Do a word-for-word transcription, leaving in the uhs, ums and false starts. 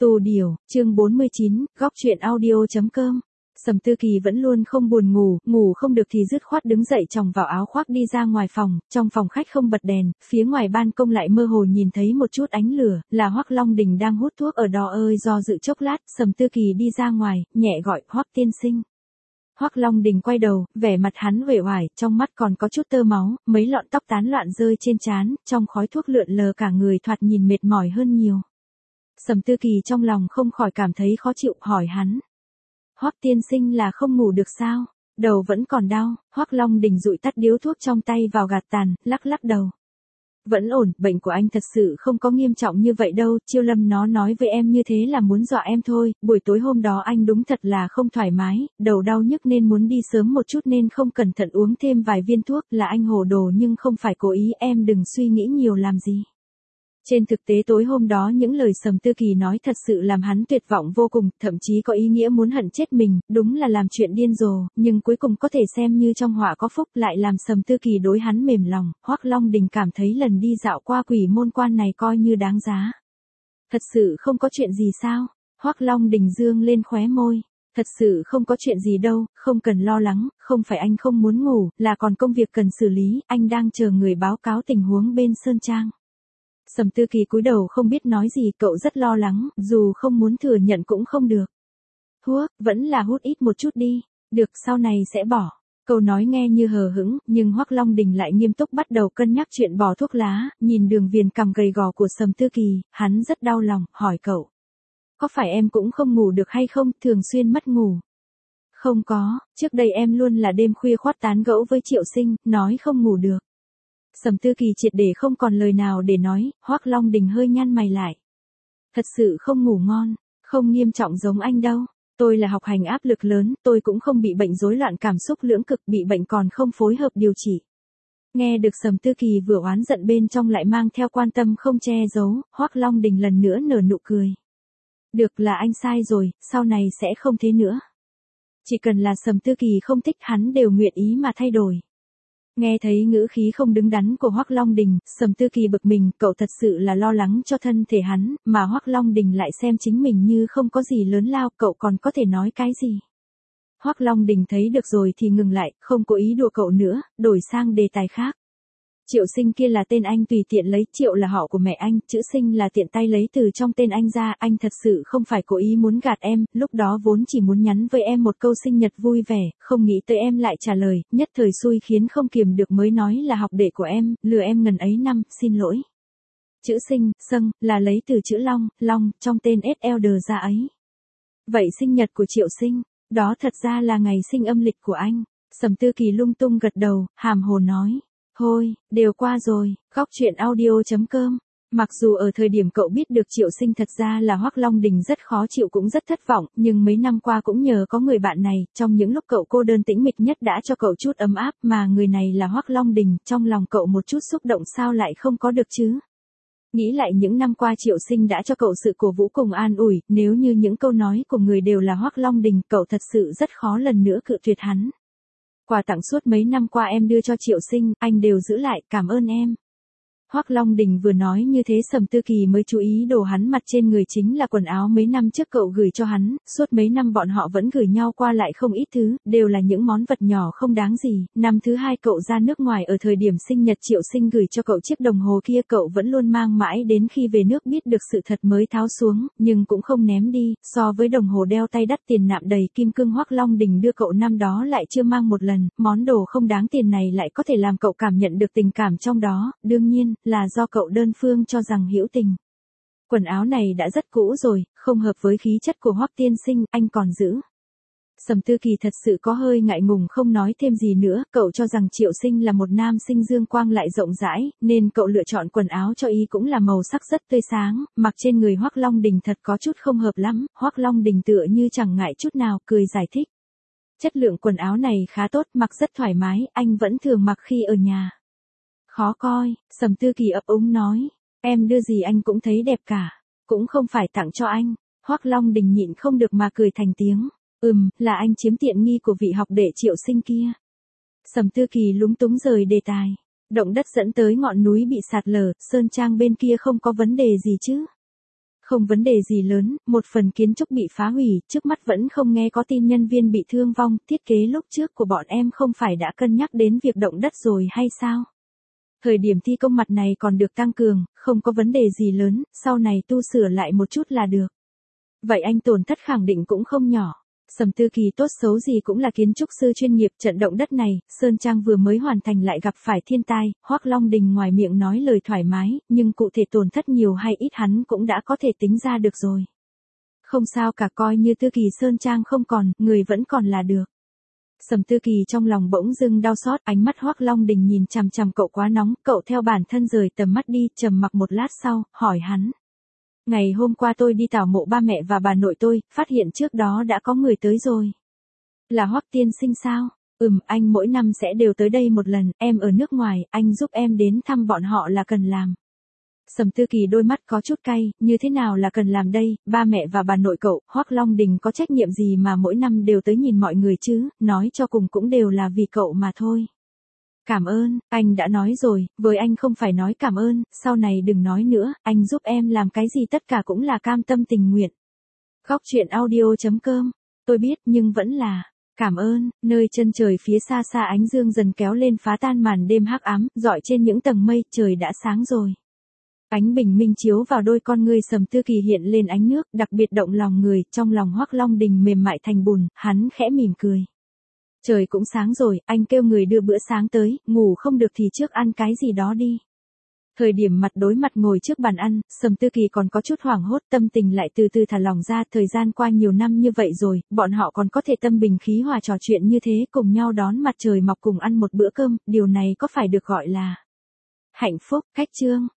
Tù điều, chương bốn mươi chín, góc chuyện audio.com. Sầm Tư Kỳ vẫn luôn không buồn ngủ, ngủ không được thì dứt khoát đứng dậy choàng vào áo khoác đi ra ngoài phòng, trong phòng khách không bật đèn, phía ngoài ban công lại mơ hồ nhìn thấy một chút ánh lửa, là Hoắc Long Đình đang hút thuốc ở đó ơi do dự chốc lát, Sầm Tư Kỳ đi ra ngoài, nhẹ gọi, Hoắc tiên sinh. Hoắc Long Đình quay đầu, vẻ mặt hắn uể oải, trong mắt còn có chút tơ máu, mấy lọn tóc tán loạn rơi trên trán, trong khói thuốc lượn lờ cả người thoạt nhìn mệt mỏi hơn nhiều. Sầm Tư Kỳ trong lòng không khỏi cảm thấy khó chịu, hỏi hắn. Hoắc tiên sinh là không ngủ được sao? Đầu vẫn còn đau. Hoắc Long Đình dụi tắt điếu thuốc trong tay vào gạt tàn, lắc lắc đầu. Vẫn ổn, bệnh của anh thật sự không có nghiêm trọng như vậy đâu, Chiêu Lâm nó nói với em như thế là muốn dọa em thôi, buổi tối hôm đó anh đúng thật là không thoải mái, đầu đau nhức nên muốn đi sớm một chút nên không cẩn thận uống thêm vài viên thuốc, là anh hồ đồ nhưng không phải cố ý, em đừng suy nghĩ nhiều làm gì. Trên thực tế tối hôm đó những lời Sầm Tư Kỳ nói thật sự làm hắn tuyệt vọng vô cùng, thậm chí có ý nghĩa muốn hận chết mình, đúng là làm chuyện điên rồ, nhưng cuối cùng có thể xem như trong họa có phúc, lại làm Sầm Tư Kỳ đối hắn mềm lòng. Hoắc Long Đình cảm thấy lần đi dạo qua quỷ môn quan này coi như đáng giá. Thật sự không có chuyện gì sao? Hoắc Long Đình dương lên khóe môi. Thật sự không có chuyện gì đâu, không cần lo lắng, không phải anh không muốn ngủ, là còn công việc cần xử lý, anh đang chờ người báo cáo tình huống bên Sơn Trang. Sầm Tư Kỳ cúi đầu không biết nói gì, cậu rất lo lắng, dù không muốn thừa nhận cũng không được. Thuốc, vẫn là hút ít một chút đi, được sau này sẽ bỏ. Câu nói nghe như hờ hững, nhưng Hoắc Long Đình lại nghiêm túc bắt đầu cân nhắc chuyện bỏ thuốc lá, nhìn đường viền cằm gầy gò của Sầm Tư Kỳ, hắn rất đau lòng, hỏi cậu. Có phải em cũng không ngủ được hay không, thường xuyên mất ngủ? Không có, trước đây em luôn là đêm khuya khoát tán gẫu với Triệu Sinh, nói không ngủ được. Sầm Tư Kỳ triệt để không còn lời nào để nói, Hoắc Long Đình hơi nhăn mày lại. Thật sự không ngủ ngon, không nghiêm trọng giống anh đâu. Tôi là học hành áp lực lớn, tôi cũng không bị bệnh rối loạn cảm xúc lưỡng cực, bị bệnh còn không phối hợp điều trị. Nghe được Sầm Tư Kỳ vừa oán giận bên trong lại mang theo quan tâm không che giấu, Hoắc Long Đình lần nữa nở nụ cười. Được, là anh sai rồi, sau này sẽ không thế nữa. Chỉ cần là Sầm Tư Kỳ không thích hắn đều nguyện ý mà thay đổi. Nghe thấy ngữ khí không đứng đắn của Hoắc Long Đình, Sầm Tư Kỳ bực mình, cậu thật sự là lo lắng cho thân thể hắn, mà Hoắc Long Đình lại xem chính mình như không có gì lớn lao, cậu còn có thể nói cái gì. Hoắc Long Đình thấy được rồi thì ngừng lại, không cố ý đùa cậu nữa, đổi sang đề tài khác. Triệu Sinh kia là tên anh tùy tiện lấy, Triệu là họ của mẹ anh, chữ Sinh là tiện tay lấy từ trong tên anh ra, anh thật sự không phải cố ý muốn gạt em, lúc đó vốn chỉ muốn nhắn với em một câu sinh nhật vui vẻ, không nghĩ tới em lại trả lời, nhất thời xui khiến không kiềm được mới nói là học đệ của em, lừa em ngần ấy năm, xin lỗi. Chữ Sinh, Sâng, là lấy từ chữ Long, Long, trong tên ét Elder ra ấy. Vậy sinh nhật của Triệu Sinh, đó thật ra là ngày sinh âm lịch của anh. Sầm Tư Kỳ lung tung gật đầu, hàm hồ nói. Thôi, đều qua rồi, góc chuyện audio.com. Mặc dù ở thời điểm cậu biết được Triệu Sinh thật ra là Hoắc Long Đình rất khó chịu cũng rất thất vọng, nhưng mấy năm qua cũng nhờ có người bạn này, trong những lúc cậu cô đơn tĩnh mịch nhất đã cho cậu chút ấm áp, mà người này là Hoắc Long Đình, trong lòng cậu một chút xúc động sao lại không có được chứ. Nghĩ lại những năm qua Triệu Sinh đã cho cậu sự cổ vũ cùng an ủi, nếu như những câu nói của người đều là Hoắc Long Đình, cậu thật sự rất khó lần nữa cự tuyệt hắn. Quà tặng suốt mấy năm qua em đưa cho Triệu Sinh, anh đều giữ lại, cảm ơn em. Hoắc Long Đình vừa nói như thế Sầm Tư Kỳ mới chú ý đồ hắn mặt trên người chính là quần áo mấy năm trước cậu gửi cho hắn, suốt mấy năm bọn họ vẫn gửi nhau qua lại không ít thứ, đều là những món vật nhỏ không đáng gì. Năm thứ hai cậu ra nước ngoài ở thời điểm sinh nhật Triệu Sinh gửi cho cậu chiếc đồng hồ kia cậu vẫn luôn mang mãi đến khi về nước biết được sự thật mới tháo xuống, nhưng cũng không ném đi, so với đồng hồ đeo tay đắt tiền nạm đầy kim cương Hoắc Long Đình đưa cậu năm đó lại chưa mang một lần, món đồ không đáng tiền này lại có thể làm cậu cảm nhận được tình cảm trong đó, đương nhiên là do cậu đơn phương cho rằng hữu tình. Quần áo này đã rất cũ rồi, không hợp với khí chất của Hoắc tiên sinh, anh còn giữ. Sầm Tư Kỳ thật sự có hơi ngại ngùng không nói thêm gì nữa, cậu cho rằng Triệu Sinh là một nam sinh dương quang lại rộng rãi, nên cậu lựa chọn quần áo cho y cũng là màu sắc rất tươi sáng, mặc trên người Hoắc Long Đình thật có chút không hợp lắm, Hoắc Long Đình tựa như chẳng ngại chút nào, cười giải thích. Chất lượng quần áo này khá tốt, mặc rất thoải mái, anh vẫn thường mặc khi ở nhà. Khó coi, Sầm Tư Kỳ ấp úng nói, em đưa gì anh cũng thấy đẹp cả, cũng không phải tặng cho anh. Hoắc Long Đình nhịn không được mà cười thành tiếng, ừm, là anh chiếm tiện nghi của vị học đệ Triệu Sinh kia. Sầm Tư Kỳ lúng túng rời đề tài, động đất dẫn tới ngọn núi bị sạt lở, Sơn Trang bên kia không có vấn đề gì chứ? Không vấn đề gì lớn, một phần kiến trúc bị phá hủy, trước mắt vẫn không nghe có tin nhân viên bị thương vong, thiết kế lúc trước của bọn em không phải đã cân nhắc đến việc động đất rồi hay sao? Thời điểm thi công mặt này còn được tăng cường, không có vấn đề gì lớn, sau này tu sửa lại một chút là được. Vậy anh tổn thất khẳng định cũng không nhỏ. Sầm Tư Kỳ tốt xấu gì cũng là kiến trúc sư chuyên nghiệp, trận động đất này, Sơn Trang vừa mới hoàn thành lại gặp phải thiên tai, Hoắc Long Đình ngoài miệng nói lời thoải mái, nhưng cụ thể tổn thất nhiều hay ít hắn cũng đã có thể tính ra được rồi. Không sao cả, coi như Tư Kỳ Sơn Trang không còn, người vẫn còn là được. Sầm Tư Kỳ trong lòng bỗng dưng đau xót, ánh mắt Hoắc Long Đình nhìn chằm chằm cậu quá nóng, cậu theo bản thân rời tầm mắt đi, trầm mặc một lát sau, hỏi hắn. Ngày hôm qua tôi đi tảo mộ ba mẹ và bà nội tôi, phát hiện trước đó đã có người tới rồi. Là Hoắc tiên sinh sao? Ừm, anh mỗi năm sẽ đều tới đây một lần, em ở nước ngoài, anh giúp em đến thăm bọn họ là cần làm. Sầm Tư Kỳ đôi mắt có chút cay, như thế nào là cần làm đây, ba mẹ và bà nội cậu, Hoắc Long Đình có trách nhiệm gì mà mỗi năm đều tới nhìn mọi người chứ, nói cho cùng cũng đều là vì cậu mà thôi. Cảm ơn, anh đã nói rồi, với anh không phải nói cảm ơn, sau này đừng nói nữa, anh giúp em làm cái gì tất cả cũng là cam tâm tình nguyện. Góc truyện audio chấm com, tôi biết nhưng vẫn là, cảm ơn, nơi chân trời phía xa xa ánh dương dần kéo lên phá tan màn đêm hắc ám, dọi trên những tầng mây, trời đã sáng rồi. Ánh bình minh chiếu vào đôi con ngươi Sầm Tư Kỳ hiện lên ánh nước, đặc biệt động lòng người, trong lòng Hoắc Long Đình mềm mại thành bùn, hắn khẽ mỉm cười. Trời cũng sáng rồi, anh kêu người đưa bữa sáng tới, ngủ không được thì trước ăn cái gì đó đi. Thời điểm mặt đối mặt ngồi trước bàn ăn, Sầm Tư Kỳ còn có chút hoảng hốt, tâm tình lại từ từ thả lỏng ra, thời gian qua nhiều năm như vậy rồi, bọn họ còn có thể tâm bình khí hòa trò chuyện như thế, cùng nhau đón mặt trời mọc cùng ăn một bữa cơm, điều này có phải được gọi là hạnh phúc. Khách chương